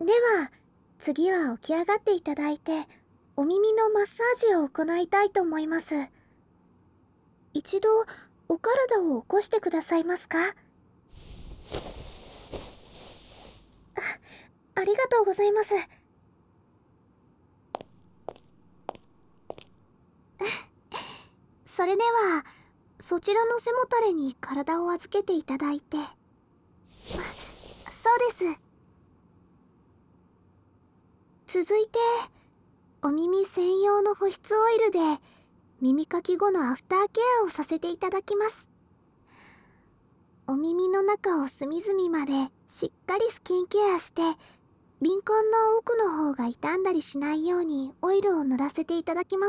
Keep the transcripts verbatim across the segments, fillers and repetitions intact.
では、次は起き上がっていただいて、お耳のマッサージを行いたいと思います。一度、お体を起こしてくださいますか？あ、ありがとうございます。それでは、そちらの背もたれに体を預けていただいて。そうです。続いて、お耳専用の保湿オイルで耳かき後のアフターケアをさせていただきます。お耳の中を隅々までしっかりスキンケアして、敏感な奥の方が傷んだりしないようにオイルを塗らせていただきます。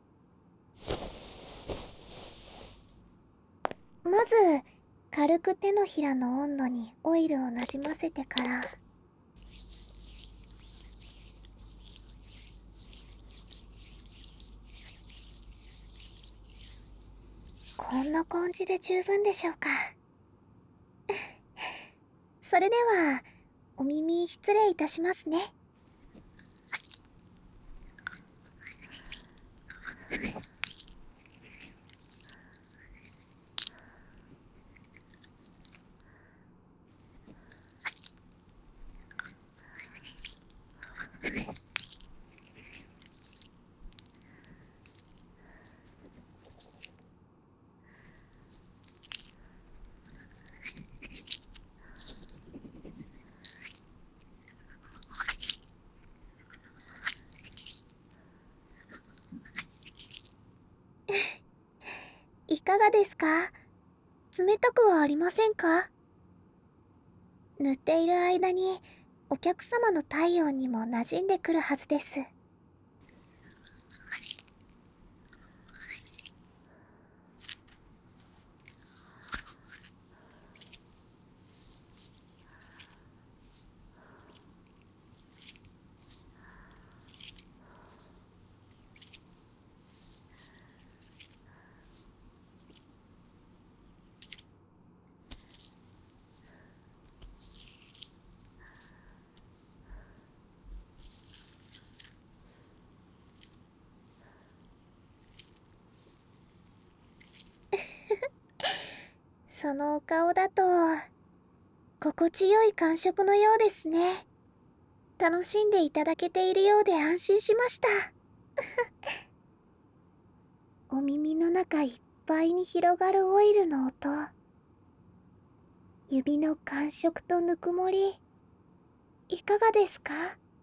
まず軽く手のひらの温度にオイルをなじませてから、こんな感じで十分でしょうか。それではお耳失礼いたしますね。いかがですか？冷たくはありませんか？塗っている間にお客様の体温にも馴染んでくるはずです。そのお顔だと心地よい感触のようですね。楽しんでいただけているようで安心しました。お耳の中いっぱいに広がるオイルの音、指の感触とぬくもり、いかがですか？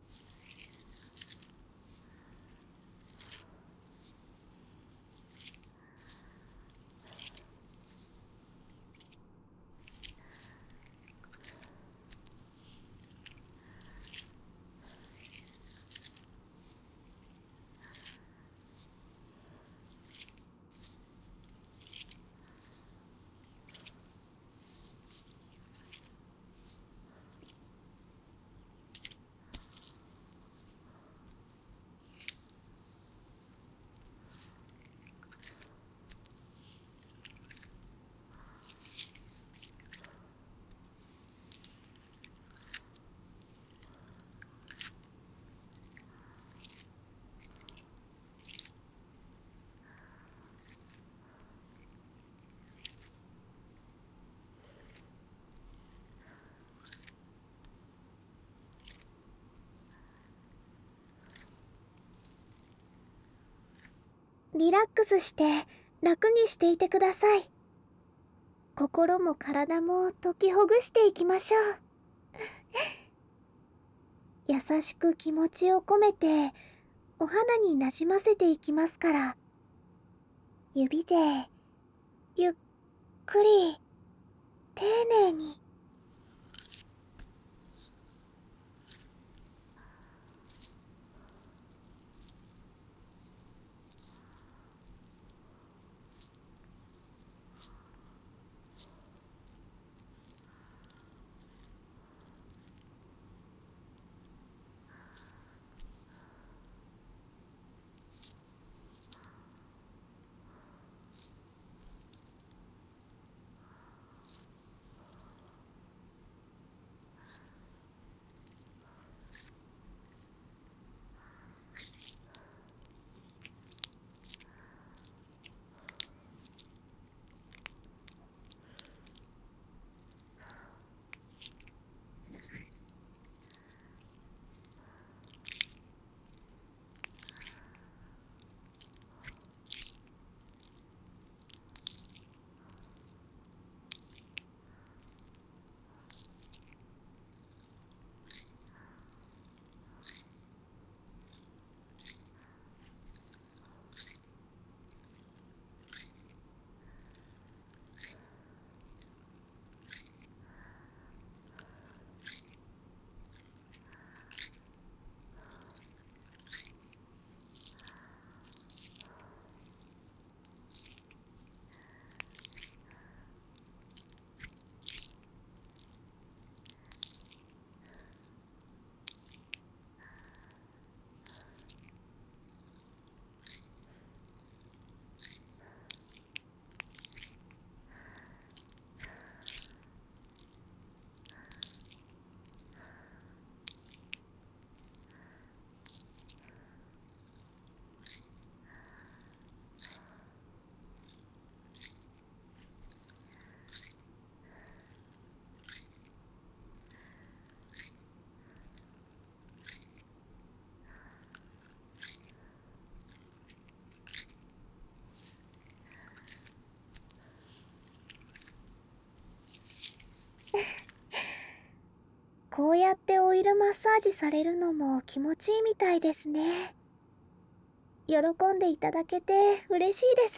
リラックスして楽にしていてください。心も体も解きほぐしていきましょう。優しく気持ちを込めてお肌になじませていきますから、指でゆっくり丁寧に。 こうやってオイルマッサージされるのも気持ちいいみたいですね。喜んでいただけて嬉しいです。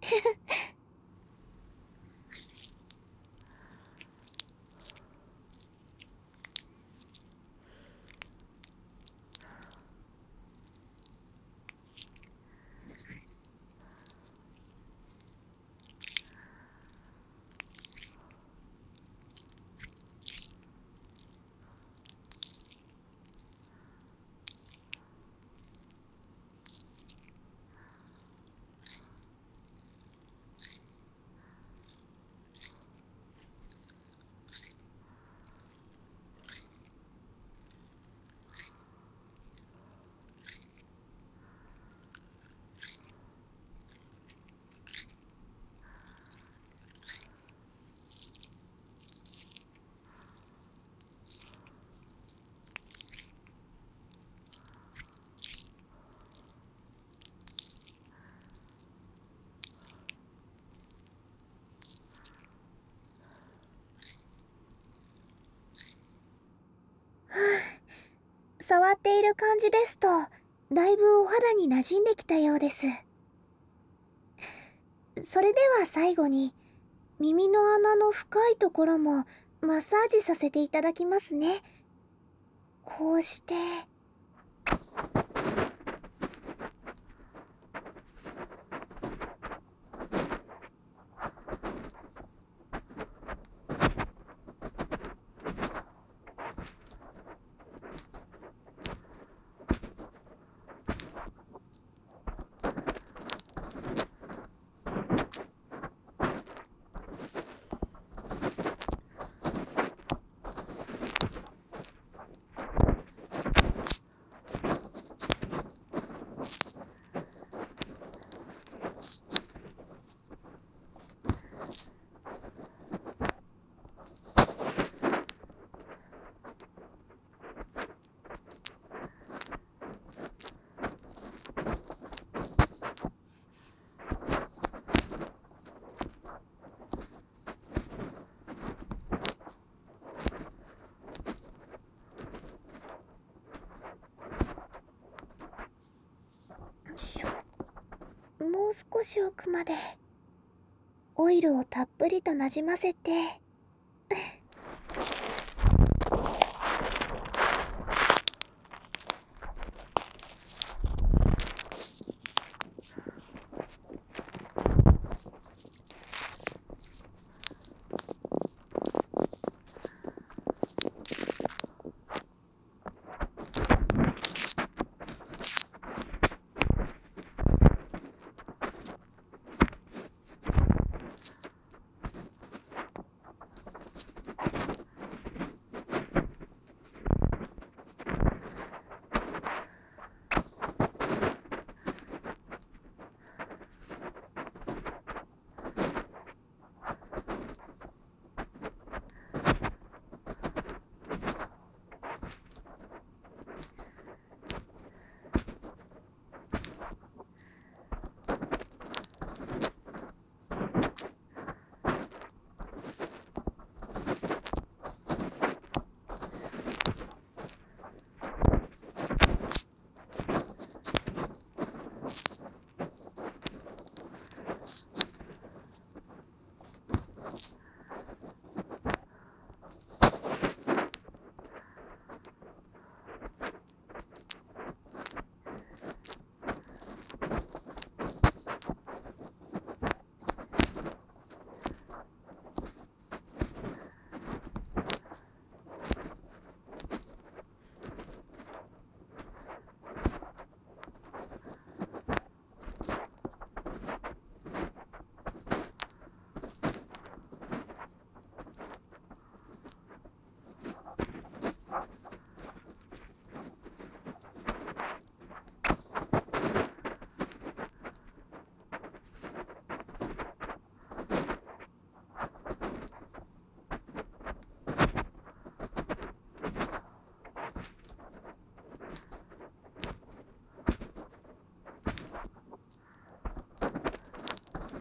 触っている感じですと、だいぶお肌に馴染んできたようです。それでは最後に、耳の穴の深いところもマッサージさせていただきますね。こうして。もう少し奥までオイルをたっぷりとなじませて。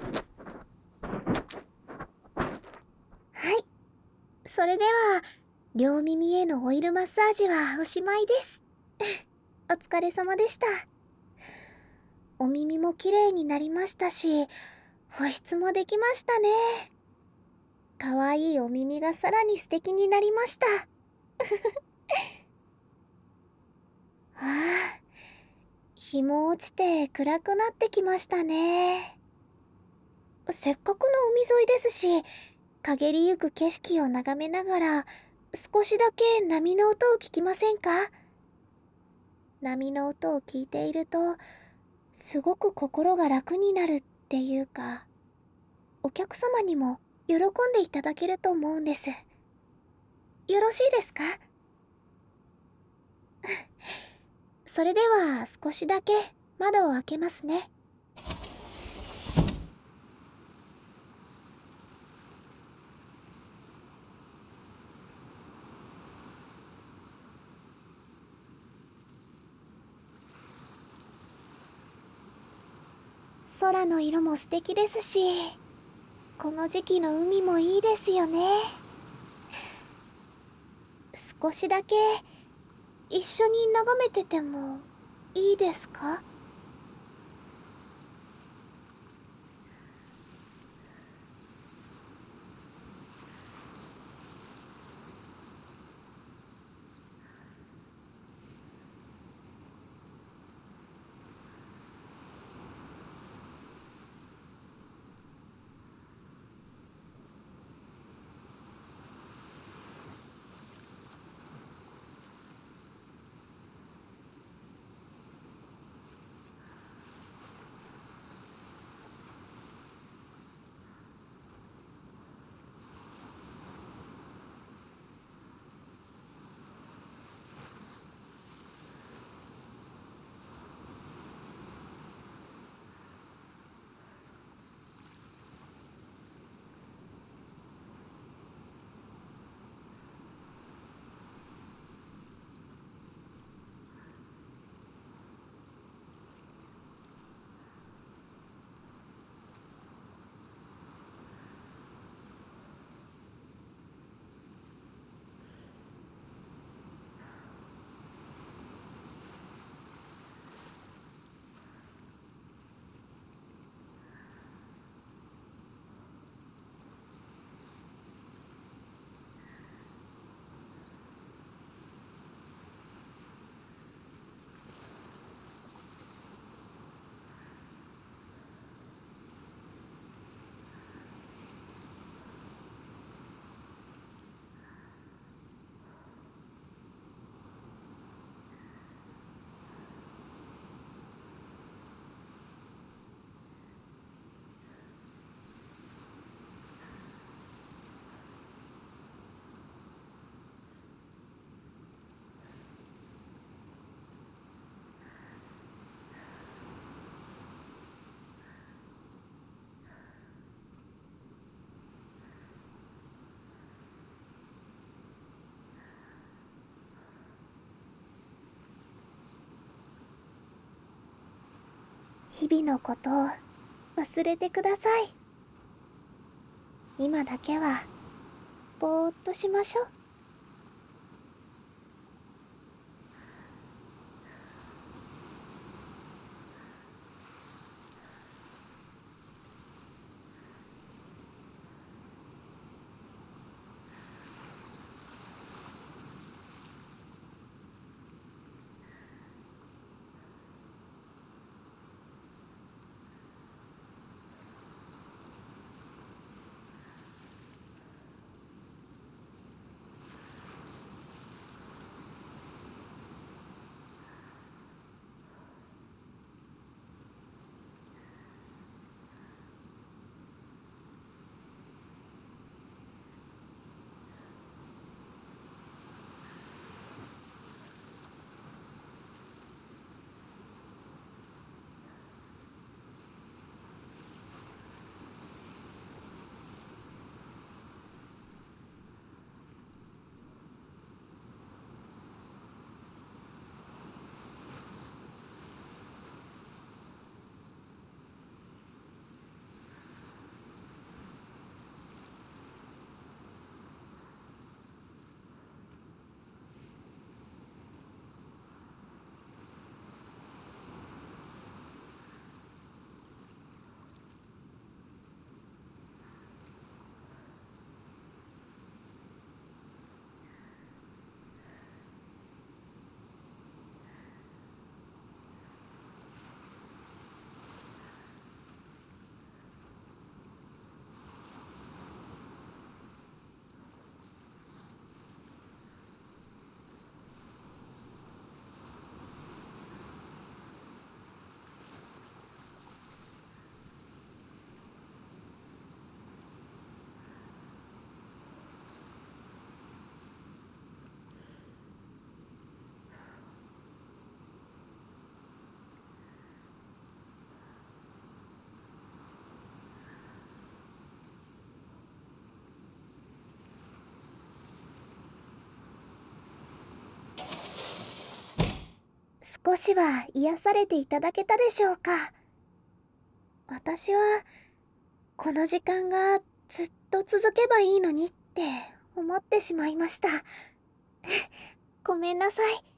はい、それでは両耳へのオイルマッサージはおしまいです。お疲れ様でした。お耳もきれいになりましたし、保湿もできましたね。かわいいお耳がさらに素敵になりました。ああ、日も落ちて暗くなってきましたね。せっかくの海沿いですし、陰りゆく景色を眺めながら、少しだけ波の音を聞きませんか？波の音を聞いていると、すごく心が楽になるっていうか、お客様にも喜んでいただけると思うんです。よろしいですか？それでは少しだけ窓を開けますね。空の色も素敵ですし、この時期の海もいいですよね。少しだけ一緒に眺めててもいいですか？日々のことを忘れてください。今だけはぼーっとしましょう。 少しは癒されていただけたでしょうか。私はこの時間がずっと続けばいいのにって思ってしまいました。ごめんなさい。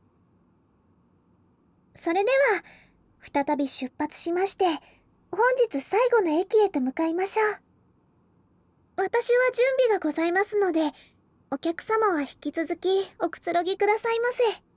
それでは再び出発しまして、本日最後の駅へと向かいましょう。私は準備がございますので、お客様は引き続きおくつろぎくださいませ。